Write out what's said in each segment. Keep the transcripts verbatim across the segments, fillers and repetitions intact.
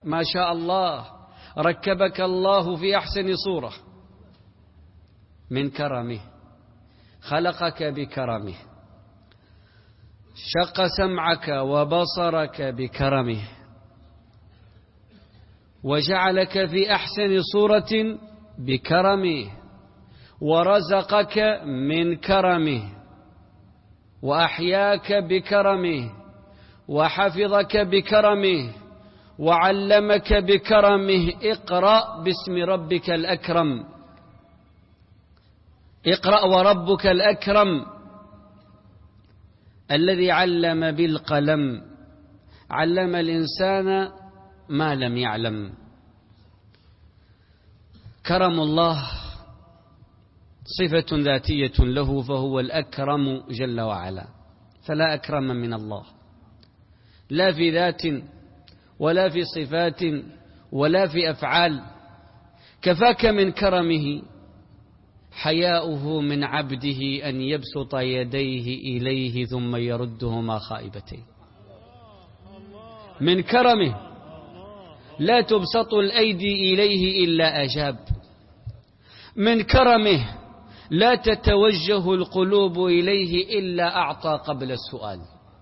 ما شاء الله ركبك الله في أحسن صورة من كرمه، خلقك بكرمه، شق سمعك وبصرك بكرمه، وجعلك في أحسن صورة بكرمه، ورزقك من كرمه، وأحياك بكرمه، وحفظك بكرمه، وعلمك بكرمه. اقرأ باسم ربك الأكرم، اقرأ وربك الأكرم الذي علم بالقلم، علم الإنسان ما لم يعلم. كرم الله صفة ذاتية له، فهو الأكرم جل وعلا، فلا أكرم من الله، لا في ذات ولا في صفات ولا في أفعال. كفاك من كرمه حياؤه من عبده أن يبسط يديه إليه ثم يردهما خائبتين. من كرمه لا تبسط الأيدي إليه إلا أجاب. من كرمه لا تتوجه القلوب إليه إلا أعطى قبل السؤال.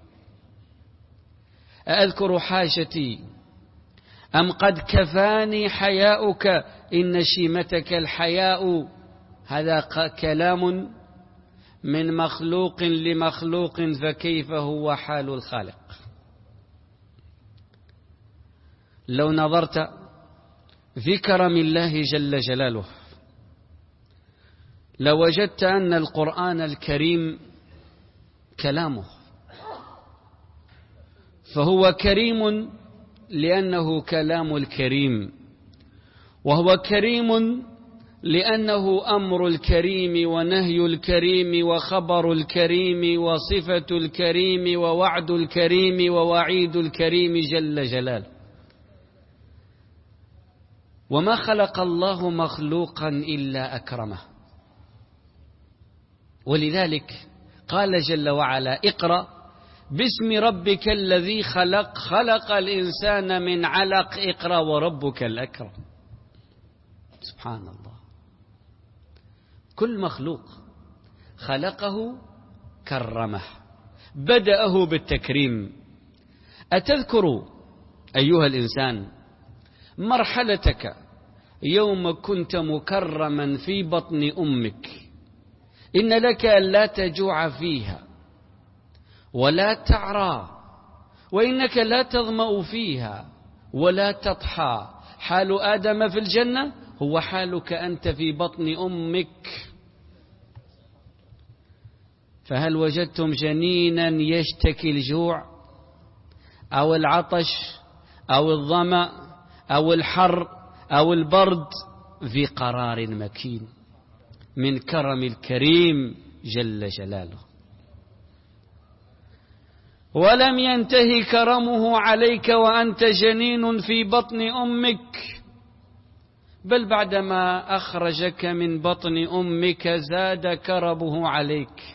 أذكر حاجتي أم قد كفاني حياؤك إن شيمتك الحياء. هذا كلام من مخلوق لمخلوق، فكيف هو حال الخالق؟ لو نظرت في كرم الله جل جلاله لوجدت أن القرآن الكريم كلامه، فهو كريم لأنه كلام الكريم، وهو كريم لأنه أمر الكريم ونهي الكريم وخبر الكريم وصفة الكريم ووعد الكريم ووعيد الكريم جل جلاله. وما خلق الله مخلوقا إلا أكرمه، ولذلك قال جل وعلا: اقرأ باسم ربك الذي خلق، خلق الإنسان من علق، اقرأ وربك الأكرم. سبحان الله، كل مخلوق خلقه كرمه، بدأه بالتكريم. أتذكر أيها الإنسان مرحلتك يوم كنت مكرما في بطن أمك؟ إن لك ألا تجوع فيها ولا تعرى، وإنك لا تظمأ فيها ولا تضحى. حال آدم في الجنة هو حالك أنت في بطن أمك. فهل وجدتم جنينا يشتكي الجوع أو العطش أو الظمأ أو الحر أو البرد في قرار مكين؟ من كرم الكريم جل جلاله. ولم ينتهي كرمه عليك وأنت جنين في بطن أمك، بل بعدما أخرجك من بطن أمك زاد كرمه عليك.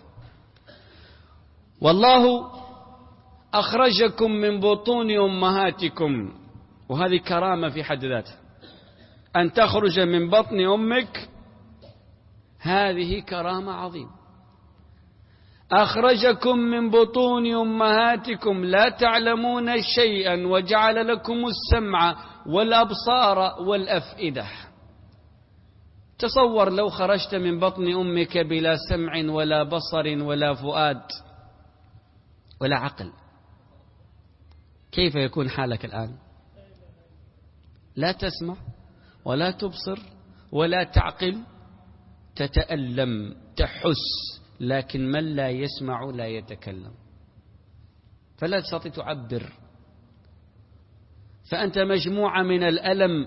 والله أخرجكم من بطون أمهاتكم، وهذه كرامة في حد ذاتها، أن تخرج من بطن أمك، هذه كرامة عظيمة. أخرجكم من بطون أمهاتكم لا تعلمون شيئا، وجعل لكم السمع والأبصار والأفئدة. تصور لو خرجت من بطن أمك بلا سمع ولا بصر ولا فؤاد ولا عقل، كيف يكون حالك الآن؟ لا تسمع ولا تبصر ولا تعقل، تتألم تحس، لكن من لا يسمع لا يتكلم، فلا تستطيع تعبر. فأنت مجموعة من الألم،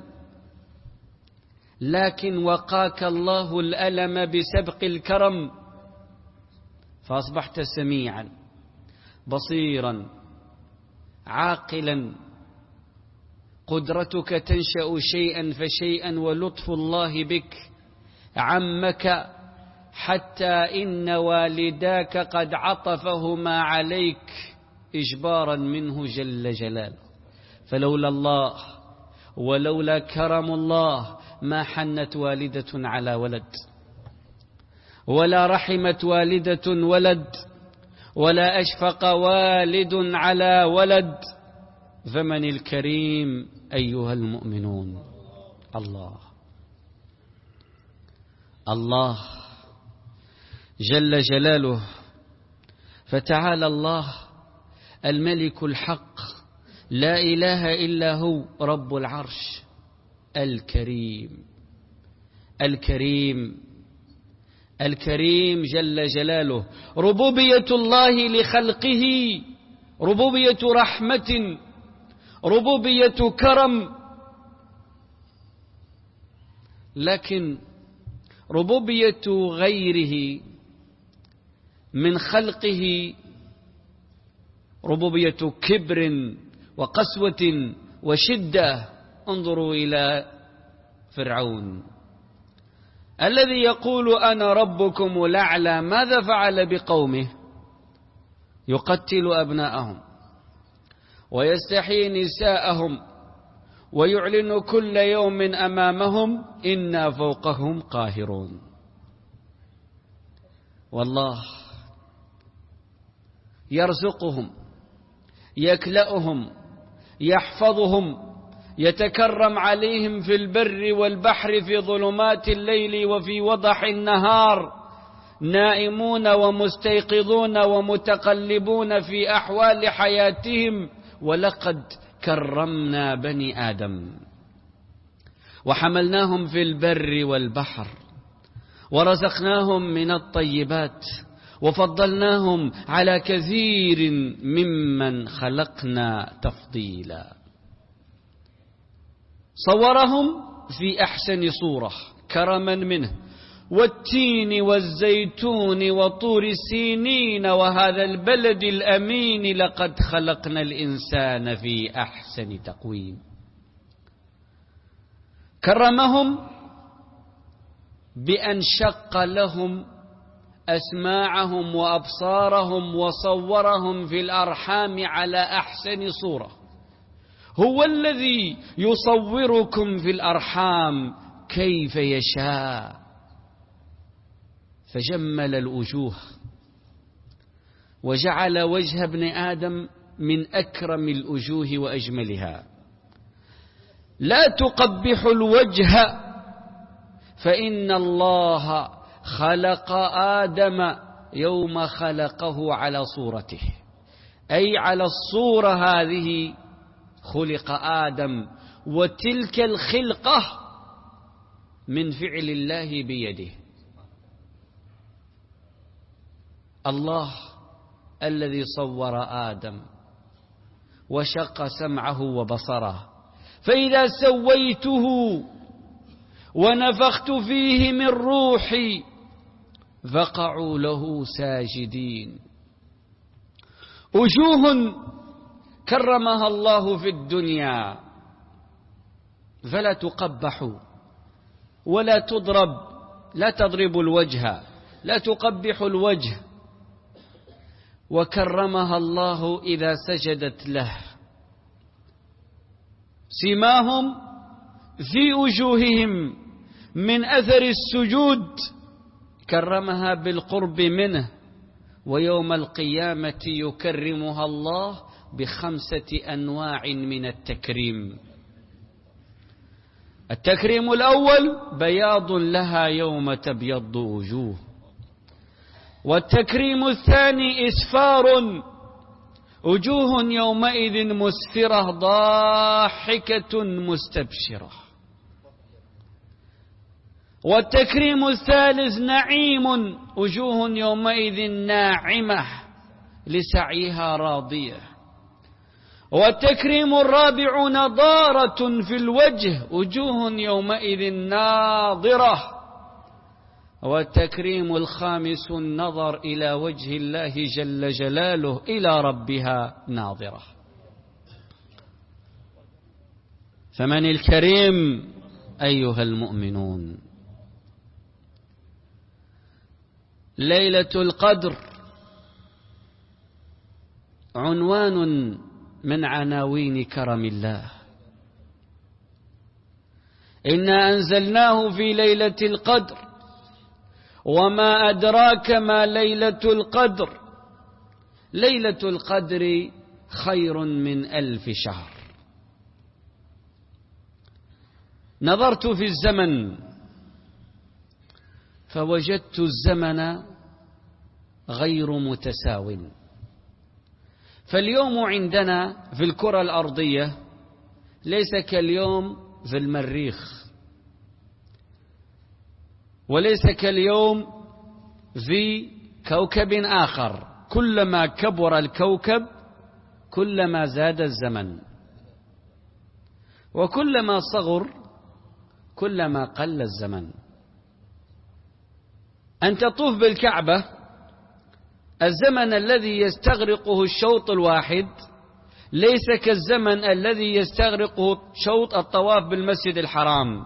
لكن وقاك الله الألم بسبق الكرم، فأصبحت سميعا بصيرا عاقلا. قدرتك تنشأ شيئا فشيئا، ولطف الله بك عمك حتى إن والداك قد عطفهما عليك إجبارا منه جل جلاله. فلولا الله ولولا كرم الله ما حنت والدة على ولد، ولا رحمت والدة ولد، ولا أشفق والد على ولد. فمن الكريم أيها المؤمنون؟ الله الله جل جلاله. فتعالى الله الملك الحق، لا إله إلا هو، رب العرش الكريم الكريم الكريم جل جلاله. ربوبية الله لخلقه ربوبية رحمة، ربوبية كرم، لكن ربوبية غيره من خلقه ربوبية كبر وقسوة وشدة. انظروا إلى فرعون الذي يقول أنا ربكم الأعلى، ماذا فعل بقومه؟ يقتل أبناءهم ويستحيي نساءهم ويعلن كل يوم أمامهم إنا فوقهم قاهرون. والله يرزقهم، يكلأهم، يحفظهم، يتكرم عليهم في البر والبحر، في ظلمات الليل وفي وضح النهار، نائمون ومستيقظون ومتقلبون في أحوال حياتهم. ولقد كرمنا بني آدم وحملناهم في البر والبحر ورزقناهم من الطيبات وفضلناهم على كثير ممن خلقنا تفضيلا. صورهم في أحسن صورة كرما منه، والتين والزيتون وطور سينين وهذا البلد الأمين لقد خلقنا الإنسان في أحسن تقويم. كرمهم بأن شق لهم أسماعهم وأبصارهم وصورهم في الأرحام على أحسن صورة. هو الذي يصوركم في الأرحام كيف يشاء. فجمل الوجوه وجعل وجه ابن آدم من أكرم الوجوه وأجملها. لا تقبح الوجه فإن الله خلق آدم يوم خلقه على صورته، أي على الصورة هذه خلق آدم، وتلك الخلقة من فعل الله بيده. الله الذي صور آدم وشق سمعه وبصره، فإذا سويته ونفخت فيه من روحي فقعوا له ساجدين. وجوه كرمها الله في الدنيا فلا تقبح ولا تضرب، لا تضرب الوجه، لا تقبح الوجه. وكرمها الله إذا سجدت له، سماهم في وجوههم من أثر السجود، كرمها بالقرب منه. ويوم القيامة يكرمها الله بخمسة أنواع من التكريم. التكريم الأول بياض لها يوم تبيض وجوه، والتكريم الثاني إسفار، وجوه يومئذ مسفرة ضاحكة مستبشرة. والتكريم الثالث نعيم، وجوه يومئذ ناعمة لسعيها راضية. والتكريم الرابع نضارة في الوجه، وجوه يومئذ ناضرة. والتكريم الخامس النظر إلى وجه الله جل جلاله إلى ربها ناظرة. فمن الكريم أيها المؤمنون؟ ليلة القدر عنوان من عناوين كرم الله. إنا أنزلناه في ليلة القدر وما أدراك ما ليلة القدر ليلة القدر خير من ألف شهر. نظرت في الزمن فوجدت الزمن غير متساو. فاليوم عندنا في الكرة الأرضية ليس كاليوم في المريخ، وليس كاليوم في كوكب آخر. كلما كبر الكوكب كلما زاد الزمن، وكلما صغر كلما قل الزمن. أن تطوف بالكعبة الزمن الذي يستغرقه الشوط الواحد ليس كالزمن الذي يستغرقه شوط الطواف بالمسجد الحرام.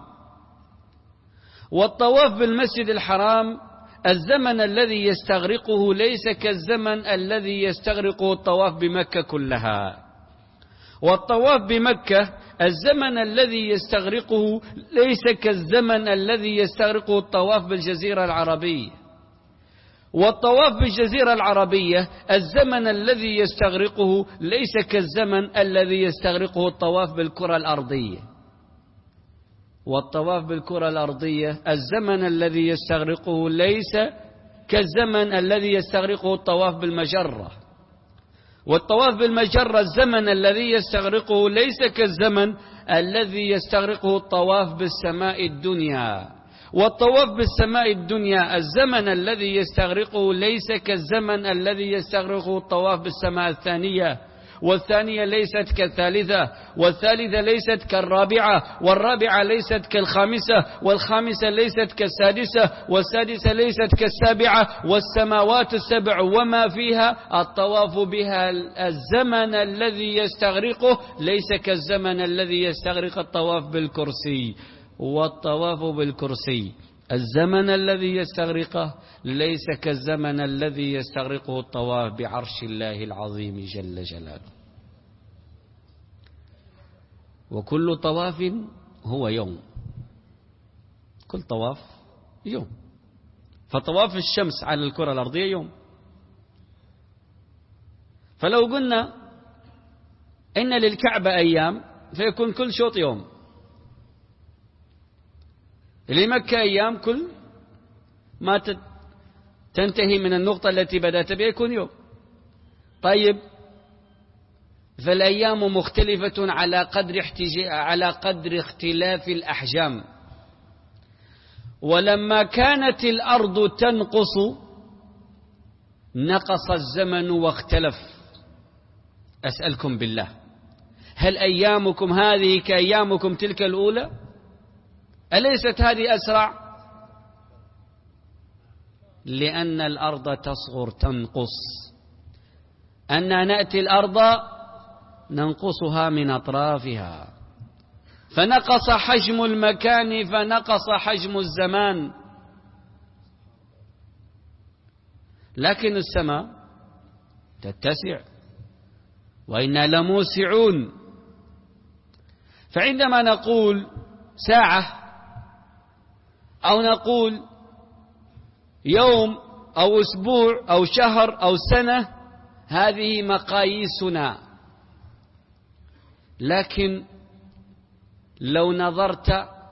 والطواف بالمسجد الحرام الزمن الذي يستغرقه ليس كالزمن الذي يستغرقه الطواف بمكة كلها. والطواف بمكة الزمن الذي يستغرقه ليس كالزمن الذي يستغرقه الطواف بالجزيرة العربية. والطواف بالجزيرة العربية الزمن الذي يستغرقه ليس كالزمن الذي يستغرقه الطواف بالكرة الأرضية. والطواف بالكرة الأرضية الزمن الذي يستغرقه ليس كالزمن الذي يستغرقه الطواف بالمجرة. والطواف بالمجرة الزمن الذي يستغرقه ليس كالزمن الذي يستغرقه الطواف بالسماء الدنيا. والطواف بالسماء الدنيا الزمن الذي يستغرقه ليس كالزمن الذي يستغرقه الطواف بالسماء الثانية. والثانية ليست كالثالثة، والثالثة ليست كالرابعة، والرابعة ليست كالخامسة، والخامسة ليست كالسادسة، والسادسة ليست كالسابعة. والسماوات السبع وما فيها الطواف بها الزمن الذي يستغرقه ليس كالزمن الذي يستغرق الطواف بالكرسي. والطواف بالكرسي الزمن الذي يستغرقه ليس كالزمن الذي يستغرقه الطواف بعرش الله العظيم جل جلاله. وكل طواف هو يوم، كل طواف يوم. فطواف الشمس على الكرة الأرضية يوم. فلو قلنا إن للكعبة أيام فيكون كل شوط يوم، لمكة أيام كل ما تنتهي من النقطة التي بدأت بها يكون يوم. طيب فالأيام مختلفة على قدر على قدر اختلاف الأحجام. ولما كانت الأرض تنقص نقص الزمن واختلف. أسألكم بالله، هل أيامكم هذه كأيامكم تلك الأولى؟ أليست هذه أسرع؟ لأن الأرض تصغر تنقص. أن نأتي الأرض ننقصها من أطرافها، فنقص حجم المكان فنقص حجم الزمان. لكن السماء تتسع وإنا لموسعون. فعندما نقول ساعة أو نقول يوم أو أسبوع أو شهر أو سنة هذه مقاييسنا. لكن لو نظرت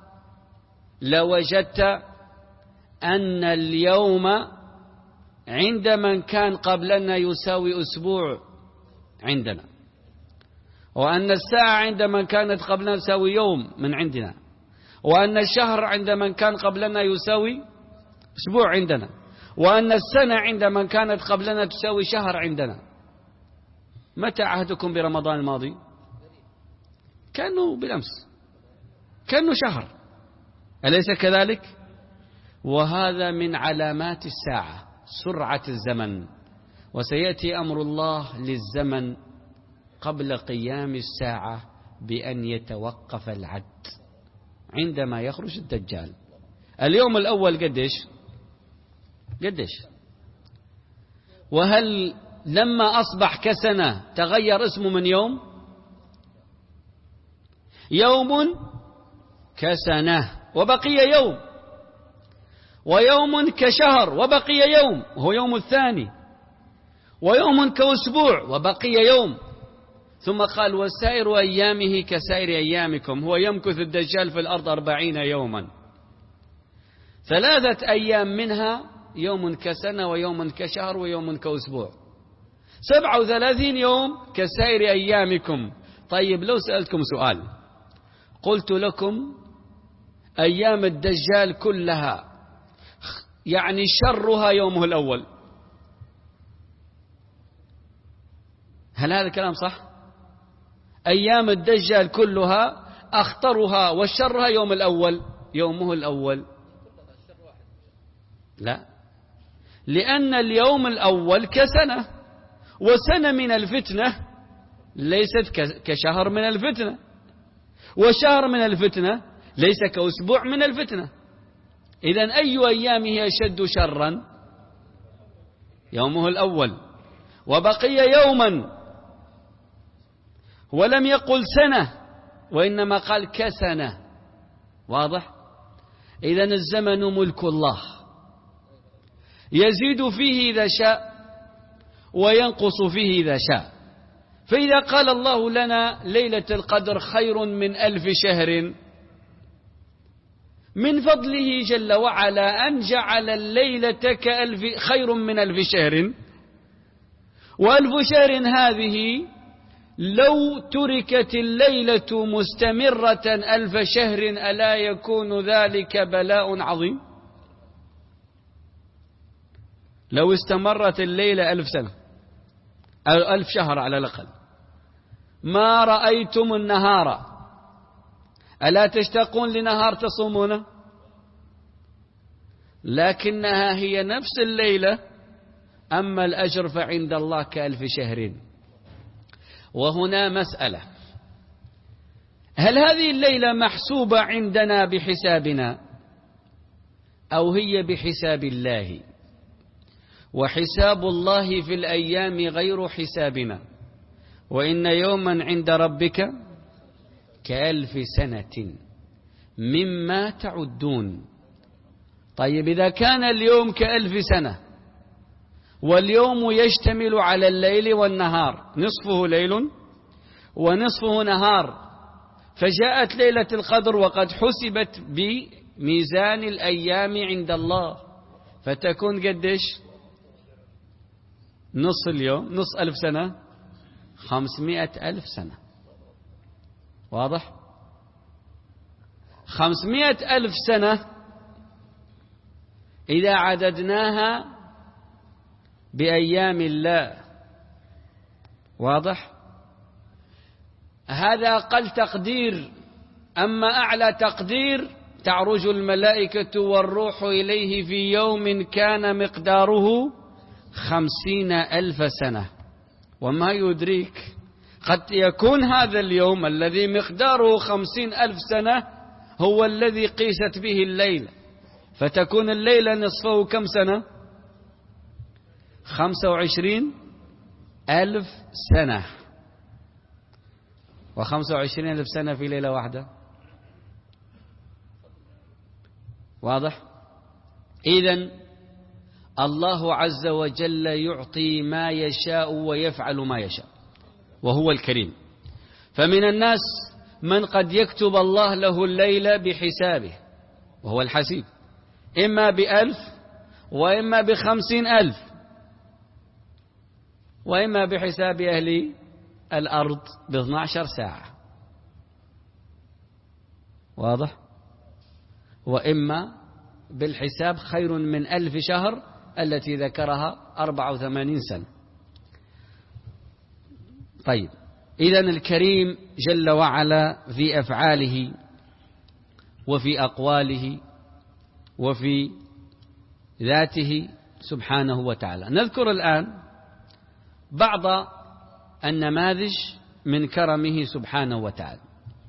لوجدت أن اليوم عند من كان قبلنا يساوي أسبوع عندنا، وأن الساعة عند من كانت قبلنا تساوي يوم من عندنا، وأن الشهر عند من كان قبلنا يساوي أسبوع عندنا، وأن السنة عند من كانت قبلنا تساوي شهر عندنا. متى عهدكم برمضان الماضي؟ كأنه بالأمس، كأنه شهر، أليس كذلك؟ وهذا من علامات الساعة، سرعة الزمن. وسيأتي أمر الله للزمن قبل قيام الساعة بأن يتوقف العد عندما يخرج الدجال. اليوم الأول قديش؟ قديش؟ وهل لما أصبح كسنة تغير اسمه من يوم؟ يوم كسنة وبقي يوم، ويوم كشهر وبقي يوم وهو يوم الثاني، ويوم كأسبوع وبقي يوم. ثم قال وسائر أيامه كسائر أيامكم، هو يمكث الدجال في الأرض أربعين يوما، ثلاثة أيام منها يوم كسنة ويوم كشهر ويوم كأسبوع، سبعة وثلاثين يوم كسائر أيامكم. طيب لو سألتكم سؤال، قلت لكم أيام الدجال كلها يعني شرها يومه الأول، هل هذا الكلام صح؟ أيام الدجال كلها أخطرها وشرها يوم الأول، يومه الأول. لا، لأن اليوم الأول كسنة، وسنة من الفتنة ليست كشهر من الفتنة، وشهر من الفتنة ليس كأسبوع من الفتنة. إذن أي أيامه أشد شرا؟ يومه الأول، وبقي يوما، ولم يقل سنة وإنما قال كسنة. واضح؟ إذن الزمن ملك الله، يزيد فيه إذا شاء وينقص فيه إذا شاء. فإذا قال الله لنا ليلة القدر خير من ألف شهر، من فضله جل وعلا أن جعل الليلة كألف خير من ألف شهر. وألف شهر هذه لو تركت الليلة مستمرة ألف شهر ألا يكون ذلك بلاء عظيم؟ لو استمرت الليلة ألف سنة أو ألف شهر على الأقل، ما رأيتم النهار، ألا تشتاقون لنهار تصومونه؟ لكنها هي نفس الليلة، أما الأجر فعند الله كألف شهر. وهنا مسألة، هل هذه الليلة محسوبة عندنا بحسابنا أو هي بحساب الله؟ وحساب الله في الأيام غير حسابنا، وإن يوما عند ربك كألف سنة مما تعدون. طيب إذا كان اليوم كألف سنة، واليوم يشتمل على الليل والنهار، نصفه ليل ونصفه نهار، فجاءت ليلة القدر وقد حسبت بميزان الأيام عند الله، فتكون قديش؟ نص اليوم، نص ألف سنة، خمسمائة ألف سنة. واضح؟ خمسمائة ألف سنة إذا عددناها بأيام الله، واضح؟ هذا أقل تقدير. أما أعلى تقدير تعرج الملائكة والروح إليه في يوم كان مقداره خمسين ألف سنة. وما يدريك، قد يكون هذا اليوم الذي مقداره خمسين ألف سنة هو الذي قيست به الليل، فتكون الليلة نصفه كم سنة؟ خمسة وعشرين ألف سنة. وخمسة وعشرين ألف سنة في ليلة واحدة. واضح؟ إذن الله عز وجل يعطي ما يشاء ويفعل ما يشاء، وهو الكريم. فمن الناس من قد يكتب الله له الليلة بحسابه، وهو الحسيب، إما بألف وإما بخمسين ألف، وإما بحساب أهل الأرض باثنى عشر ساعة. واضح؟ وإما بالحساب خير من ألف شهر التي ذكرها أربعة وثمانين سنة. طيب، إذن الكريم جل وعلا في أفعاله وفي أقواله وفي ذاته سبحانه وتعالى. نذكر الآن بعض النماذج من كرمه سبحانه وتعالى.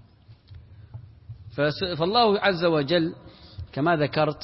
فالله عز وجل كما ذكرت،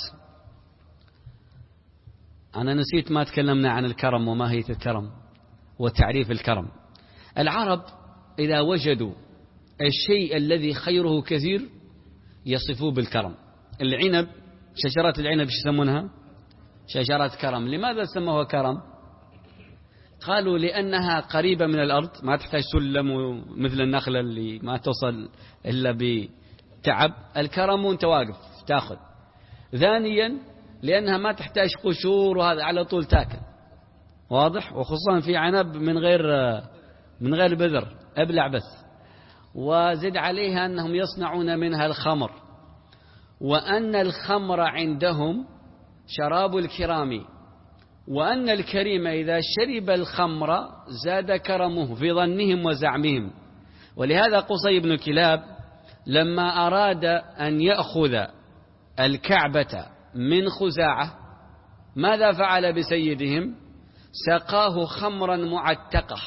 أنا نسيت ما تكلمنا عن الكرم وماهية الكرم وتعريف الكرم. العرب إذا وجدوا الشيء الذي خيره كثير يصفوه بالكرم. العنب، شجرات العنب ايش يسمونها؟ شجرات كرم. لماذا سموها كرم؟ قالوا لأنها قريبة من الأرض، ما تحتاج سلم مثل النخلة اللي ما توصل إلا بتعب. الكرم وانت واقف تأخذ. ثانيا لأنها ما تحتاج قشور، وهذا على طول تاكل. واضح؟ وخصوصا في عنب من غير من غير بذر، أبلع بس. وزد عليها أنهم يصنعون منها الخمر، وأن الخمر عندهم شراب الكرام، وأن الكريم إذا شرب الخمر زاد كرمه في ظنهم وزعمهم. ولهذا قصي بن كلاب لما أراد أن يأخذ الكعبة من خزاعة ماذا فعل بسيدهم؟ سقاه خمرا معتقه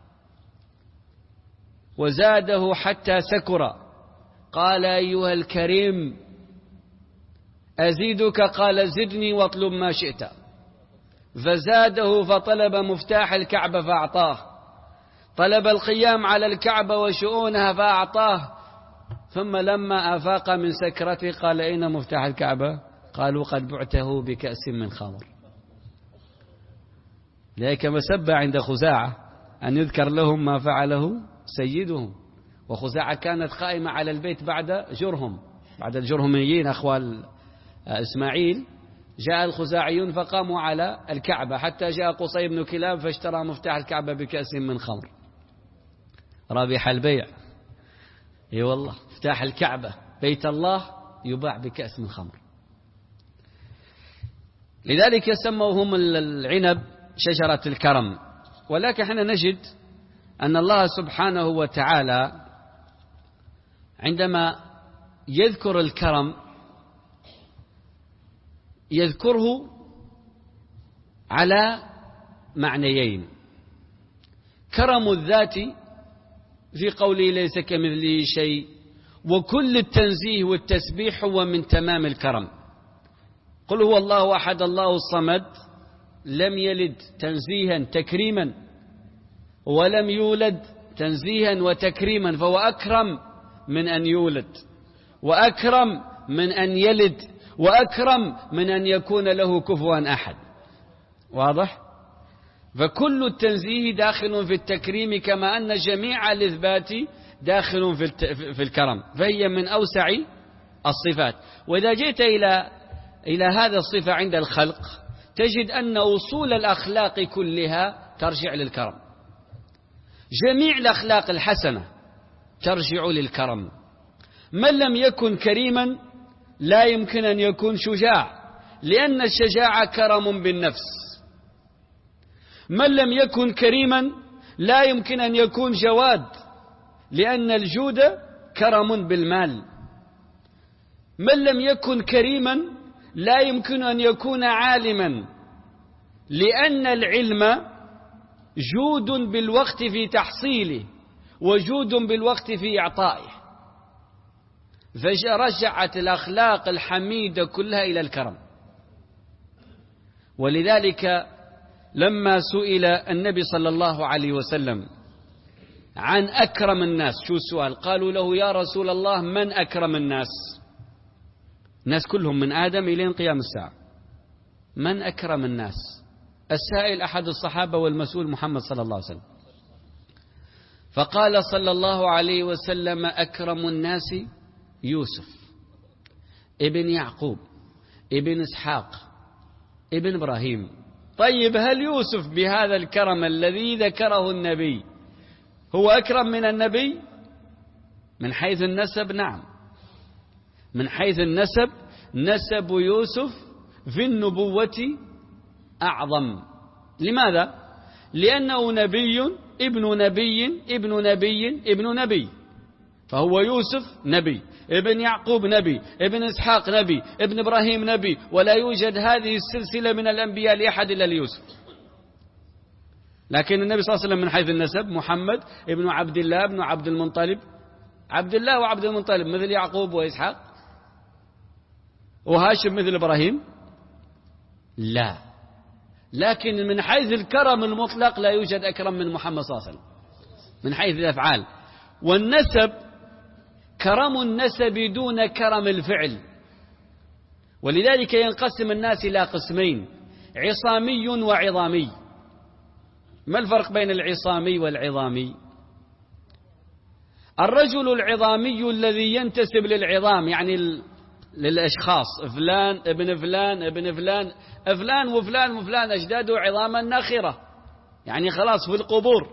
وزاده حتى سكر. قال أيها الكريم أزيدك؟ قال زدني واطلب ما شئت. فزاده فطلب مفتاح الكعبة فأعطاه، طلب القيام على الكعبة وشؤونها فأعطاه. ثم لما أفاق من سكرته قال أين مفتاح الكعبة؟ قالوا قد بعته بكأس من خمر. لذلك مسبة عند خزاعة أن يذكر لهم ما فعله سيدهم. وخزاعة كانت قائمة على البيت بعد جرهم، بعد الجرهميين أخوال إسماعيل جاء الخزاعيون فقاموا على الكعبة، حتى جاء قصي بن كلاب فاشترى مفتاح الكعبة بكأس من خمر. رابح البيع. اي والله، مفتاح الكعبة بيت الله يباع بكأس من خمر. لذلك سموهم العنب شجرة الكرم. ولكن احنا نجد أن الله سبحانه وتعالى عندما يذكر الكرم يذكره على معنيين: كرم الذات في قوله ليس كمثله شيء، وكل التنزيه والتسبيح هو من تمام الكرم. قل هو الله أحد الله الصمد لم يلد تنزيها تكريما، ولم يولد تنزيها وتكريما، فهو أكرم من أن يولد، وأكرم من أن يلد، وأكرم من أن يكون له كفوا أحد. واضح؟ فكل التنزيه داخل في التكريم، كما أن جميع الإثبات داخل في الكرم، فهي من أوسع الصفات. وإذا جئت إلى إلى هذا الصفة عند الخلق تجد أن أصول الأخلاق كلها ترجع للكرم. جميع الأخلاق الحسنة ترجع للكرم. من لم يكن كريما لا يمكن أن يكون شجاع، لأن الشجاعة كرم بالنفس. من لم يكن كريما لا يمكن أن يكون جواد، لأن الجود كرم بالمال. من لم يكن كريما لا يمكن أن يكون عالما، لأن العلم جود بالوقت في تحصيله، وجود بالوقت في إعطائه. فرجعت الأخلاق الحميدة كلها إلى الكرم. ولذلك لما سئل النبي صلى الله عليه وسلم عن أكرم الناس، شو السؤال؟ قالوا له يا رسول الله من أكرم الناس؟ الناس كلهم من آدم إلى قيام الساعة، من أكرم الناس؟ السائل أحد الصحابة والمسؤول محمد صلى الله عليه وسلم. فقال صلى الله عليه وسلم أكرم الناس يوسف ابن يعقوب ابن إسحاق ابن إبراهيم. طيب هل يوسف بهذا الكرم الذي ذكره النبي هو أكرم من النبي؟ من حيث النسب نعم، من حيث النسب نسب يوسف في النبوة أعظم. لماذا؟ لأنه نبي ابن نبي ابن نبي ابن نبي، فهو يوسف نبي، ابن يعقوب نبي، ابن إسحاق نبي، ابن إبراهيم نبي، ولا يوجد هذه السلسلة من الأنبياء لأحد إلا ليوسف. لكن النبي صلى الله عليه وسلم من حيث النسب محمد ابن عبد الله ابن عبد المطلب. عبد الله وعبد المطلب مثل يعقوب وإسحاق، وهاشم مثل إبراهيم؟ لا. لكن من حيث الكرم المطلق لا يوجد أكرم من محمد صلى الله عليه وسلم من حيث الأفعال. والنسب كرم النسب دون كرم الفعل. ولذلك ينقسم الناس إلى قسمين: عصامي وعظامي. ما الفرق بين العصامي والعظامي؟ الرجل العظامي الذي ينتسب للعظام، يعني للأشخاص، فلان ابن فلان ابن فلان فلان وفلان وفلان أجداده عظاما ناخرة، يعني خلاص في القبور.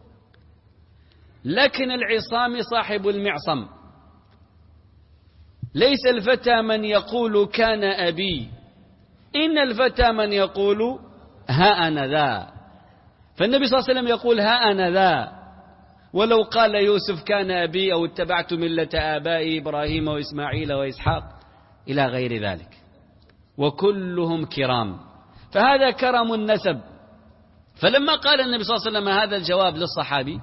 لكن العصام صاحب المعصم. ليس الفتى من يقول كان أبي، إن الفتى من يقول ها أنا ذا. فالنبي صلى الله عليه وسلم يقول ها أنا ذا، ولو قال يوسف كان أبي أو اتبعت ملة آبائي إبراهيم وإسماعيل وإسحاق إلى غير ذلك، وكلهم كرام. فهذا كرم النسب. فلما قال النبي صلى الله عليه وسلم هذا الجواب للصحابي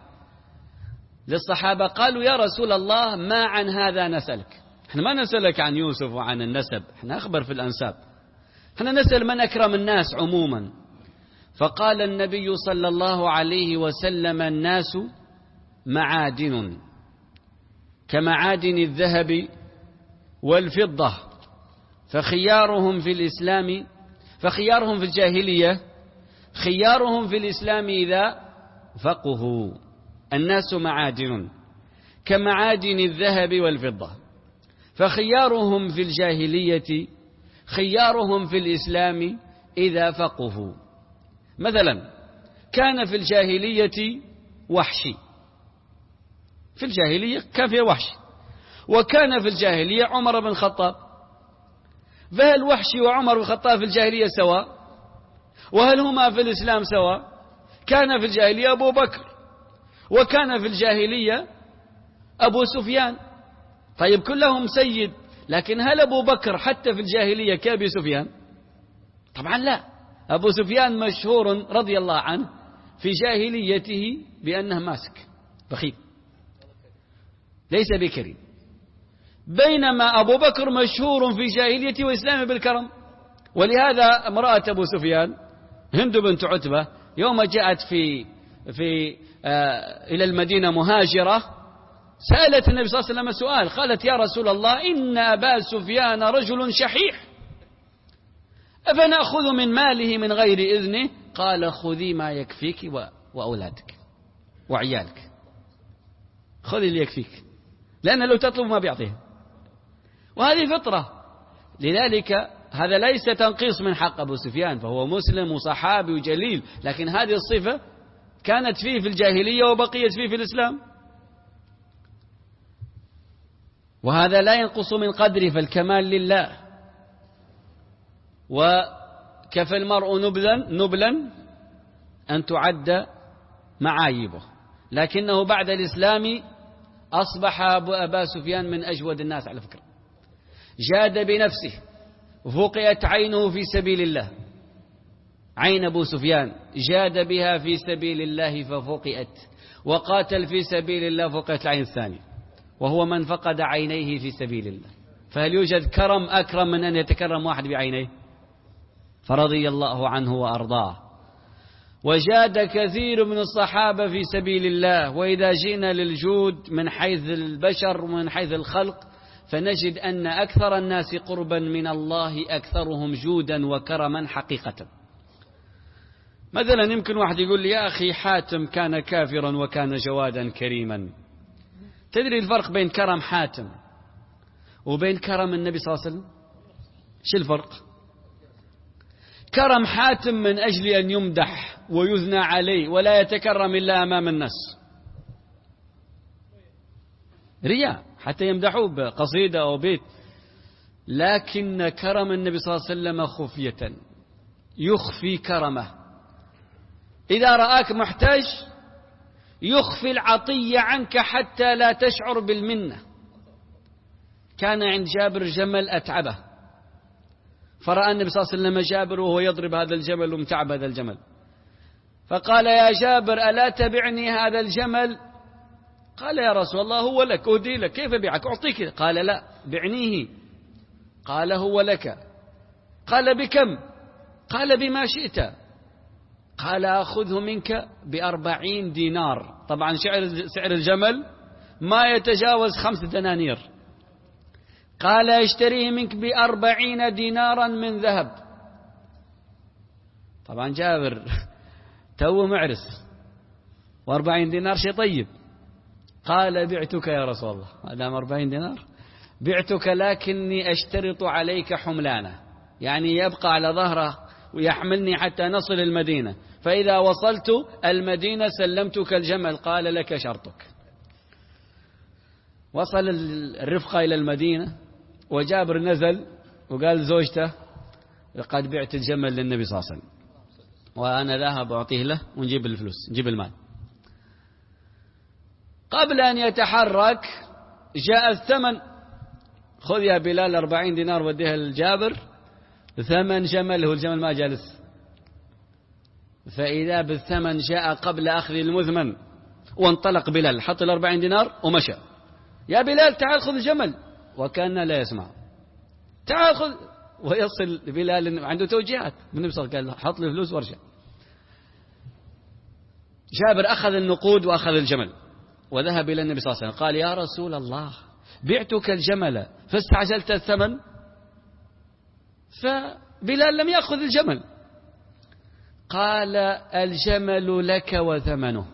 للصحابة قالوا يا رسول الله ما عن هذا نسألك، احنا ما نسألك عن يوسف وعن النسب، احنا أخبر في الأنساب، احنا نسأل من أكرم الناس عموما. فقال النبي صلى الله عليه وسلم الناس معادن كمعادن الذهب والفضة، فخيارهم في الإسلام فخيارهم في الجاهلية خيارهم في الإسلام إذا فقهوا. الناس معادن كمعادن الذهب والفضة، فخيارهم في الجاهلية خيارهم في الإسلام إذا فقهوا. مثلا كان في الجاهلية وحشي، في الجاهلية كان فيها وحشي، وكان في الجاهلية عمر بن الخطاب. فهل وحشي وعمر بن الخطاب في الجاهلية سواء؟ وهل هما في الإسلام سواء؟ كان في الجاهلية أبو بكر، وكان في الجاهلية أبو سفيان. طيب كلهم سيد، لكن هل أبو بكر حتى في الجاهلية كأبي سفيان؟ طبعا لا. أبو سفيان مشهور رضي الله عنه في جاهليته بأنه ماسك بخيل ليس بكريم، بينما أبو بكر مشهور في جاهليته وإسلامه بالكرم. ولهذا امرأة أبو سفيان هند بنت عتبة يوم جاءت في في آه إلى المدينة مهاجرة سألت النبي صلى الله عليه وسلم سؤال، قالت يا رسول الله إن أبا سفيان رجل شحيح أفنأخذ من ماله من غير إذنه؟ قال خذي ما يكفيك وأولادك وعيالك، خذي اللي يكفيك، لأن لو تطلب ما بيعطيه. وهذه فطرة. لذلك هذا ليس تنقيص من حق أبو سفيان، فهو مسلم وصحابي وجليل، لكن هذه الصفة كانت فيه في الجاهلية وبقيت فيه في الإسلام، وهذا لا ينقص من قدره، فالكمال لله. وكفى المرء نبلا نبلا أن تعد معايبه، لكنه بعد الإسلام أصبح أبا سفيان من أجود الناس على فكرة. جاد بنفسه، فقئت عينه في سبيل الله، عين أبو سفيان جاد بها في سبيل الله ففقئت، وقاتل في سبيل الله فقئت العين الثانية، وهو من فقد عينيه في سبيل الله. فهل يوجد كرم أكرم من أن يتكرم واحد بعينيه؟ فرضي الله عنه وأرضاه. وجاد كثير من الصحابة في سبيل الله. وإذا جئنا للجود من حيث البشر ومن حيث الخلق فنجد أن أكثر الناس قربا من الله أكثرهم جودا وكرما حقيقة. مثلا يمكن واحد يقول لي يا أخي حاتم كان كافرا وكان جوادا كريما. تدري الفرق بين كرم حاتم وبين كرم النبي صلى الله عليه وسلم؟ شو الفرق؟ كرم حاتم من أجل أن يمدح ويثنى عليه ولا يتكرم إلا أمام الناس، رياء حتى يمدحوه بقصيدة أو بيت. لكن كرم النبي صلى الله عليه وسلم خفية، يخفي كرمه. إذا رآك محتاج يخفي العطية عنك حتى لا تشعر بالمنة. كان عند جابر جمل أتعبه، فرأى النبي صلى الله عليه وسلم جابر وهو يضرب هذا الجمل ومتعب هذا الجمل، فقال يا جابر ألا تبعني هذا الجمل؟ قال يا رسول الله هو لك، أهدي لك، كيف بيعك؟ أعطيك. قال لا بعنيه. قال هو لك. قال بكم؟ قال بما شئت. قال أخذه منك بأربعين دينار. طبعا سعر الجمل ما يتجاوز خمس دنانير. قال اشتريه منك بأربعين دينارا من ذهب. طبعا جابر تو معرس وأربعين دينار شيء طيب. قال بعتك يا رسول الله، هذا أربعين دينار بعتك، لكني أشترط عليك حملانه، يعني يبقى على ظهره ويحملني حتى نصل المدينة، فإذا وصلت المدينة سلمتك الجمل. قال لك شرطك. وصل الرفقة إلى المدينة وجابر نزل وقال زوجته لقد بعت الجمل للنبي صلى الله عليه وسلم، وأنا ذهب أعطيه له ونجيب الفلوس نجيب المال. قبل أن يتحرك جاء الثمن. خذ يا بلال أربعين دينار وديها للجابر، ثمن جمل. هو الجمل ما جالس. فإذا بالثمن جاء قبل أخذ المثمن، وانطلق بلال حط الأربعين دينار ومشى. يا بلال تعال خذ الجمل، وكان لا يسمع. تعال خذ. ويصل بلال عنده توجيهات من النبي صلى الله عليه وسلم، قال حط لي فلوس وارجع. جابر أخذ النقود وأخذ الجمل وذهب إلى النبي صلى الله عليه وسلم. قال يا رسول الله بعتك الجمل فاستعجلت الثمن. فبلال لم يأخذ الجمل. قال الجمل لك وثمنه،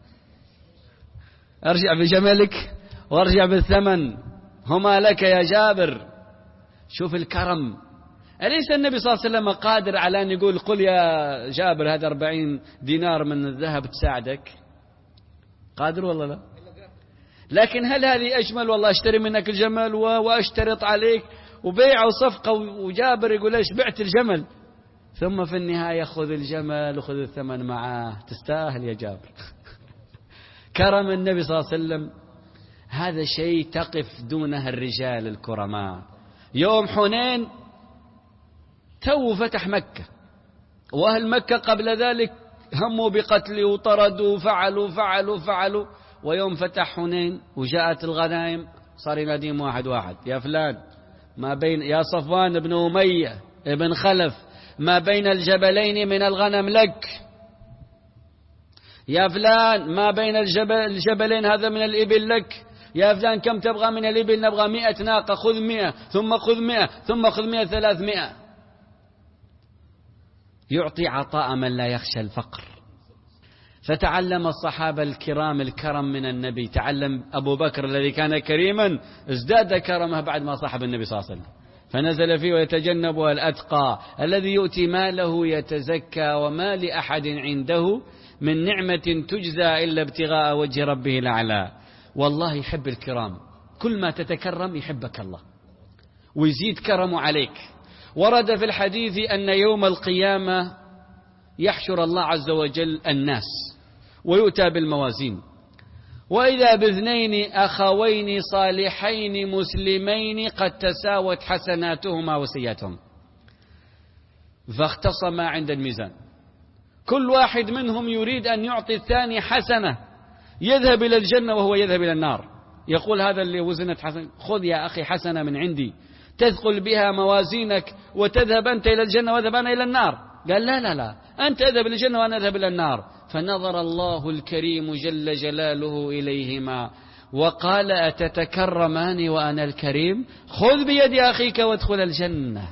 ارجع بجملك وارجع بالثمن، هما لك يا جابر. شوف الكرم. أليس النبي صلى الله عليه وسلم قادر على أن يقول قل يا جابر هذا أربعين دينار من الذهب تساعدك؟ قادر والله لا. لكن هل هذه أجمل؟ والله اشتري منك الجمل واشترط عليك وبيع وصفقة، وجابر يقول ايش بعت الجمل، ثم في النهاية خذ الجمل وخذ الثمن معاه. تستاهل يا جابر. كرم النبي صلى الله عليه وسلم هذا شيء تقف دونه الرجال الكرماء. يوم حنين تو فتح مكة، وأهل مكة قبل ذلك هموا بقتله وطردوا وفعلوا فعلوا فعلوا ويوم فتح حنين وجاءت الغنائم صار يناديهم واحد واحد، يا فلان ما بين يا صفوان بن أمية ابن خلف ما بين الجبلين من الغنم لك، يا فلان ما بين الجبل الجبلين هذا من الإبل لك، يا فلان كم تبغى من الإبل؟ نبغى مئة ناقة، خذ مئة ثم خذ مئة ثم خذ مئة ثلاثمائة. يعطي عطاء من لا يخشى الفقر. فتعلم الصحابة الكرام الكرم من النبي. تعلم أبو بكر الذي كان كريما ازداد كرمه بعد ما صاحب النبي صلى الله عليه وسلم، فنزل فيه ويتجنبها الأتقى الذي يؤتي ماله يتزكى وما لأحد عنده من نعمة تجزى إلا ابتغاء وجه ربه الأعلى. والله يحب الكرام، كل ما تتكرم يحبك الله ويزيد كرمه عليك. ورد في الحديث أن يوم القيامة يحشر الله عز وجل الناس ويؤتى بالموازين، وإذا باثنين أخوين صالحين مسلمين قد تساوت حسناتهما وسيئاتهم، فاختصما عند الميزان، كل واحد منهم يريد أن يعطي الثاني حسنة، يذهب إلى الجنة وهو يذهب إلى النار. يقول هذا اللي وزنت حسنة خذ يا أخي حسنة من عندي تثقل بها موازينك وتذهب أنت إلى الجنة وذهب أنا إلى النار. قال لا لا لا، أنت اذهب إلى الجنة وأنا أذهب إلى النار. فنظر الله الكريم جل جلاله إليهما وقال أتتكرمان وأنا الكريم؟ خذ بيد أخيك وادخل الجنة.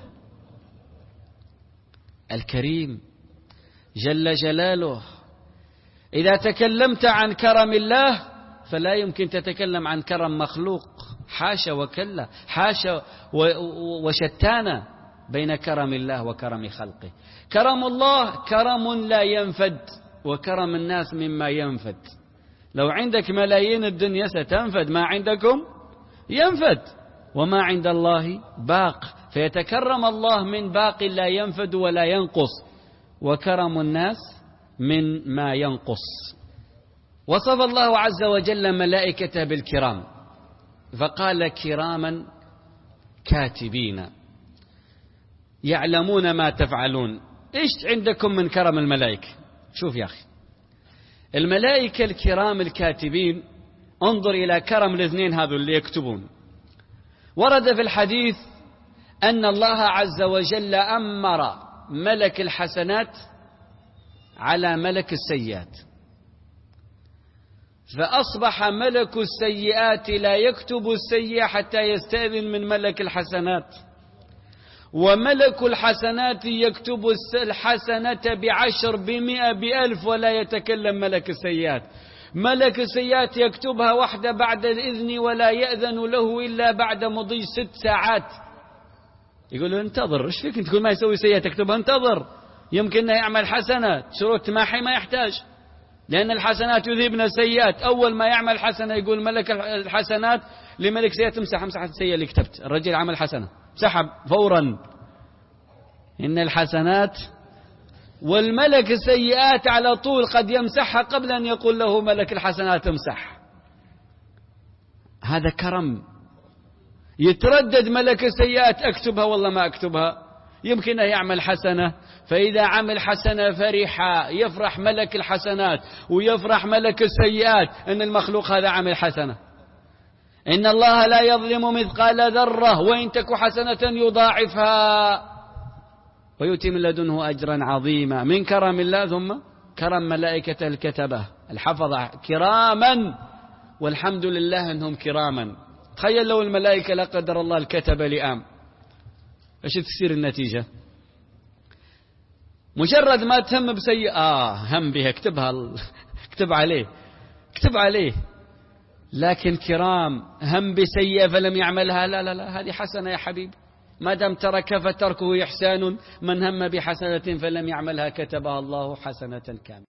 الكريم جل جلاله. إذا تكلمت عن كرم الله فلا يمكن تتكلم عن كرم مخلوق، حاشا وكلا، حاشا وشتانا بين كرم الله وكرم خلقه. كرم الله كرم لا ينفد، وكرم الناس مما ينفد. لو عندك ملايين الدنيا ستنفد، ما عندكم ينفد، وما عند الله باق. فيتكرم الله من باق لا ينفد ولا ينقص، وكرم الناس من ما ينقص. وصف الله عز وجل ملائكته بالكرام فقال كراما كاتبين يعلمون ما تفعلون. إيش عندكم من كرم الملائكة؟ شوف يا أخي، الملائكة الكرام الكاتبين، انظر إلى كرم الاثنين هذو اللي يكتبون. ورد في الحديث أن الله عز وجل أمر ملك الحسنات على ملك السيئات، فأصبح ملك السيئات لا يكتب السيئة حتى يستأذن من ملك الحسنات، وملك الحسنات يكتب الحسنة بعشر بمئة بألف ولا يتكلم ملك السيئات. ملك السيئات يكتبها واحدة بعد الإذن ولا يأذن له إلا بعد مضي ست ساعات. يقول له انتظر، ايش فيك انت كل ما يسوي سيئة تكتبها؟ انتظر يمكن يعمل حسنة، شروط تماحي ما يحتاج، لأن الحسنات يذهبن السيئات. أول ما يعمل حسنة يقول ملك الحسنات لملك سيئات امسح امسح السيئة اللي كتبت. الرجل عمل حسنة سحب فورا، إن الحسنات والملك السيئات على طول قد يمسحها قبل أن يقول له ملك الحسنات امسح. هذا كرم. يتردد ملك السيئات أكتبها والله ما أكتبها، يمكن أن يعمل حسنة، فإذا عمل حسنة فرح، يفرح ملك الحسنات ويفرح ملك السيئات أن المخلوق هذا عمل حسنة. إن الله لا يظلم مثقال ذرة وإن تك حسنة يضاعفها ويؤتي من لدنه أجرا عظيما. من كرم الله ثم كرم ملائكة الكتبة الحفظة كراما، والحمد لله أنهم كراما. تخيل لو الملائكة لا قدر الله الكتبة لئام، ايش تصير النتيجة؟ مجرد ما تهم بسيئة آه هم بها اكتبها ال... اكتب عليه اكتب عليه، لكن كرام هم بسيئة فلم يعملها، لا لا لا هذه حسنة يا حبيبي، ما دام ترك فتركه إحسان، من هم بحسنة فلم يعملها كتبها الله حسنة كاملة.